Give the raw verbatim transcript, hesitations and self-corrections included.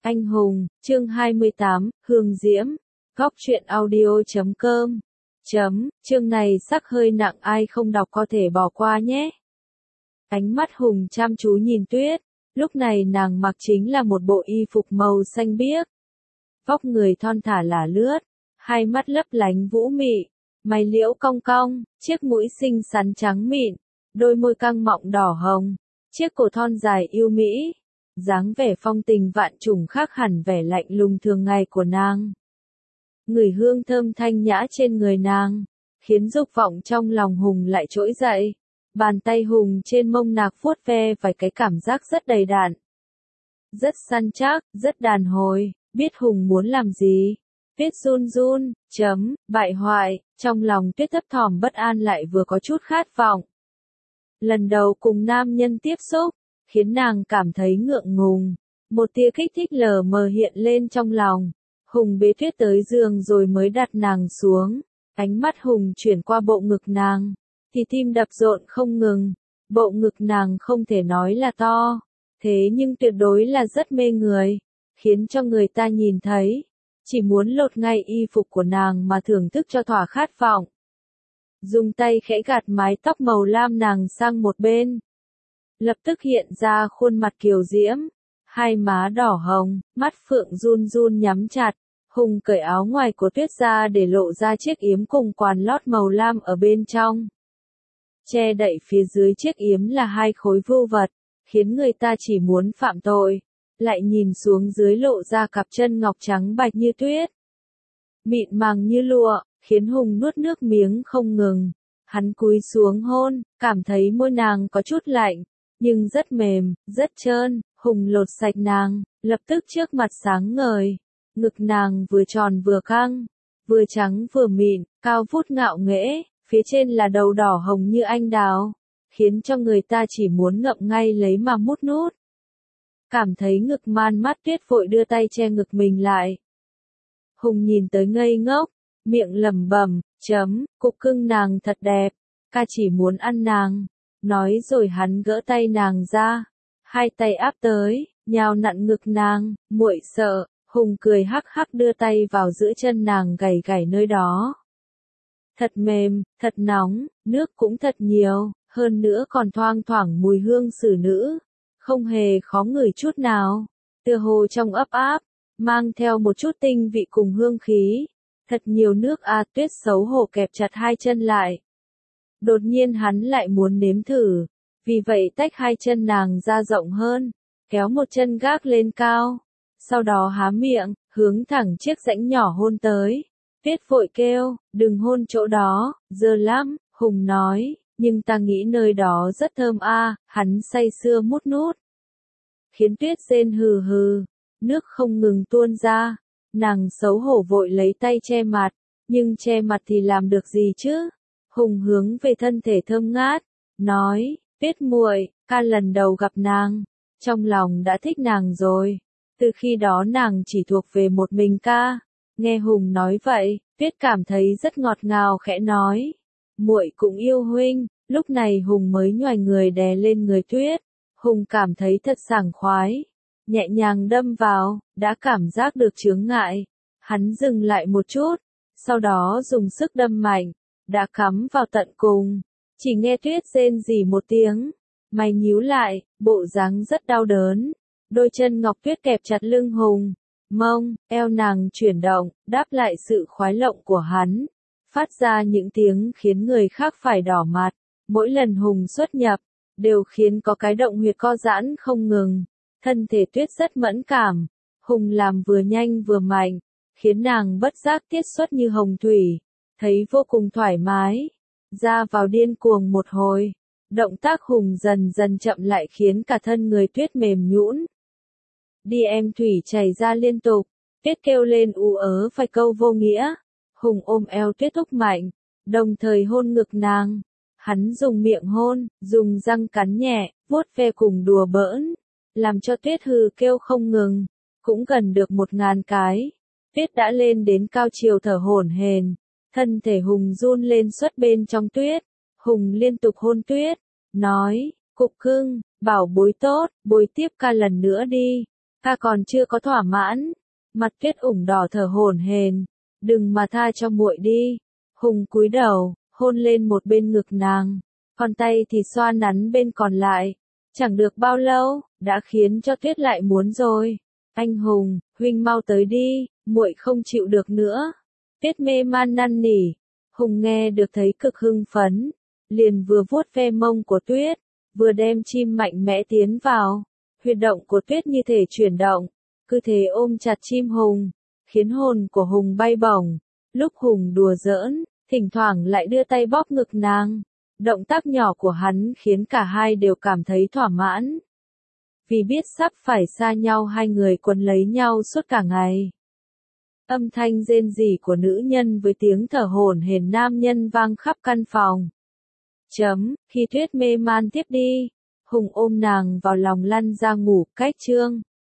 Anh hùng, chương hai mươi tám, Hương Diễm, góc truyện audio chấm com. Chấm, chương này sắc hơi nặng, ai không đọc có thể bỏ qua nhé. Ánh mắt Hùng chăm chú nhìn Tuyết, lúc này nàng mặc chính là một bộ y phục màu xanh biếc. Vóc người thon thả là lướt, hai mắt lấp lánh vũ mị, mày liễu cong cong, chiếc mũi xinh xắn trắng mịn, đôi môi căng mọng đỏ hồng, chiếc cổ thon dài yêu mỹ. Dáng vẻ phong tình vạn trùng khác hẳn vẻ lạnh lùng thường ngày của nàng. Ngửi hương thơm thanh nhã trên người nàng, khiến dục vọng trong lòng Hùng lại trỗi dậy. Bàn tay Hùng trên mông nạc vuốt ve vài cái, cảm giác rất đầy đặn. Rất săn chắc, rất đàn hồi, biết Hùng muốn làm gì. Tuyết run run, chấm, bại hoại, trong lòng Tuyết thấp thỏm bất an lại vừa có chút khát vọng. Lần đầu cùng nam nhân tiếp xúc, khiến nàng cảm thấy ngượng ngùng. Một tia kích thích lờ mờ hiện lên trong lòng. Hùng bế Tuyết tới giường rồi mới đặt nàng xuống. Ánh mắt Hùng chuyển qua bộ ngực nàng, thì tim đập rộn không ngừng. Bộ ngực nàng không thể nói là to, thế nhưng tuyệt đối là rất mê người, khiến cho người ta nhìn thấy, chỉ muốn lột ngay y phục của nàng mà thưởng thức cho thỏa khát vọng. Dùng tay khẽ gạt mái tóc màu lam nàng sang một bên. Lập tức hiện ra khuôn mặt kiều diễm, hai má đỏ hồng, mắt phượng run run nhắm chặt. Hùng cởi áo ngoài của Tuyết ra để lộ ra chiếc yếm cùng quàn lót màu lam ở bên trong. Che đậy phía dưới chiếc yếm là hai khối vưu vật, khiến người ta chỉ muốn phạm tội. Lại nhìn xuống dưới lộ ra cặp chân ngọc trắng bạch như tuyết, mịn màng như lụa, khiến Hùng nuốt nước miếng không ngừng. Hắn cúi xuống hôn, cảm thấy môi nàng có chút lạnh, nhưng rất mềm, rất trơn. Hùng lột sạch nàng, lập tức trước mặt sáng ngời. Ngực nàng vừa tròn vừa căng, vừa trắng vừa mịn, cao vút ngạo nghễ, phía trên là đầu đỏ hồng như anh đào, khiến cho người ta chỉ muốn ngậm ngay lấy mà mút nút. Cảm thấy ngực man mắt, Tuyết vội đưa tay che ngực mình lại. Hùng nhìn tới ngây ngốc, miệng lẩm bẩm, chấm, cục cưng nàng thật đẹp, ca chỉ muốn ăn nàng. Nói rồi hắn gỡ tay nàng ra, hai tay áp tới, nhào nặn ngực nàng. Muội sợ. Hùng cười hắc hắc đưa tay vào giữa chân nàng gảy gảy nơi đó. Thật mềm, thật nóng, nước cũng thật nhiều, hơn nữa còn thoang thoảng mùi hương xử nữ. Không hề khó ngửi chút nào, tựa hồ trong ấp áp, mang theo một chút tinh vị cùng hương khí. Thật nhiều nước a. Tuyết xấu hổ kẹp chặt hai chân lại. Đột nhiên hắn lại muốn nếm thử, vì vậy tách hai chân nàng ra rộng hơn, kéo một chân gác lên cao. Sau đó há miệng, hướng thẳng chiếc rãnh nhỏ hôn tới. Tuyết vội kêu, đừng hôn chỗ đó, dơ lắm. Hùng nói, nhưng ta nghĩ nơi đó rất thơm a. Hắn say sưa mút nút, khiến Tuyết rên hừ hừ, nước không ngừng tuôn ra. Nàng xấu hổ vội lấy tay che mặt, nhưng che mặt thì làm được gì chứ. Hùng hướng về thân thể thơm ngát, nói, Tuyết muội, ca lần đầu gặp nàng, trong lòng đã thích nàng rồi. Từ khi đó nàng chỉ thuộc về một mình ca. Nghe Hùng nói vậy, Tuyết cảm thấy rất ngọt ngào, khẽ nói, muội cũng yêu huynh. Lúc này Hùng mới nhoài người đè lên người Tuyết. Hùng cảm thấy thật sảng khoái, nhẹ nhàng đâm vào, đã cảm giác được chướng ngại. Hắn dừng lại một chút, sau đó dùng sức đâm mạnh, đã cắm vào tận cùng. Chỉ nghe Tuyết rên rỉ một tiếng, mày nhíu lại, bộ dáng rất đau đớn. Đôi chân ngọc Tuyết kẹp chặt lưng Hùng, mông, eo nàng chuyển động, đáp lại sự khoái lộng của hắn, phát ra những tiếng khiến người khác phải đỏ mặt. Mỗi lần Hùng xuất nhập, đều khiến có cái động huyệt co giãn không ngừng. Thân thể Tuyết rất mẫn cảm, Hùng làm vừa nhanh vừa mạnh, khiến nàng bất giác tiết xuất như hồng thủy, thấy vô cùng thoải mái, ra vào điên cuồng một hồi. Động tác Hùng dần dần chậm lại khiến cả thân người Tuyết mềm nhũn. Đi em thủy chảy ra liên tục, Tuyết kêu lên ú ớ vài câu vô nghĩa. Hùng ôm eo Tuyết thúc mạnh, đồng thời hôn ngực nàng. Hắn dùng miệng hôn, dùng răng cắn nhẹ, vuốt ve cùng đùa bỡn, làm cho Tuyết hừ kêu không ngừng. Cũng gần được một ngàn cái, Tuyết đã lên đến cao chiều thở hổn hển. Thân thể Hùng run lên xuất bên trong Tuyết. Hùng liên tục hôn Tuyết, nói, cục cưng, bảo bối tốt, bối tiếp ca lần nữa đi. Ta còn chưa có thỏa mãn. Mặt Tuyết ửng đỏ thở hổn hển. Đừng mà tha cho muội đi. Hùng cúi đầu, hôn lên một bên ngực nàng. Còn tay thì xoa nắn bên còn lại. Chẳng được bao lâu, đã khiến cho Tuyết lại muốn rồi. Anh Hùng, huynh mau tới đi, muội không chịu được nữa. Tuyết mê man năn nỉ. Hùng nghe được thấy cực hưng phấn. Liền vừa vuốt ve mông của Tuyết, vừa đem chim mạnh mẽ tiến vào. Huyệt động của Tuyết như thể chuyển động. Cứ thế ôm chặt chim Hùng, khiến hồn của Hùng bay bổng. Lúc Hùng đùa giỡn, thỉnh thoảng lại đưa tay bóp ngực nàng. Động tác nhỏ của hắn khiến cả hai đều cảm thấy thỏa mãn. Vì biết sắp phải xa nhau, hai người quấn lấy nhau suốt cả ngày. Âm thanh rên rỉ của nữ nhân với tiếng thở hổn hển nam nhân vang khắp căn phòng. Chấm, khi Tuyết mê man tiếp đi, Hùng ôm nàng vào lòng lăn ra ngủ cách chương.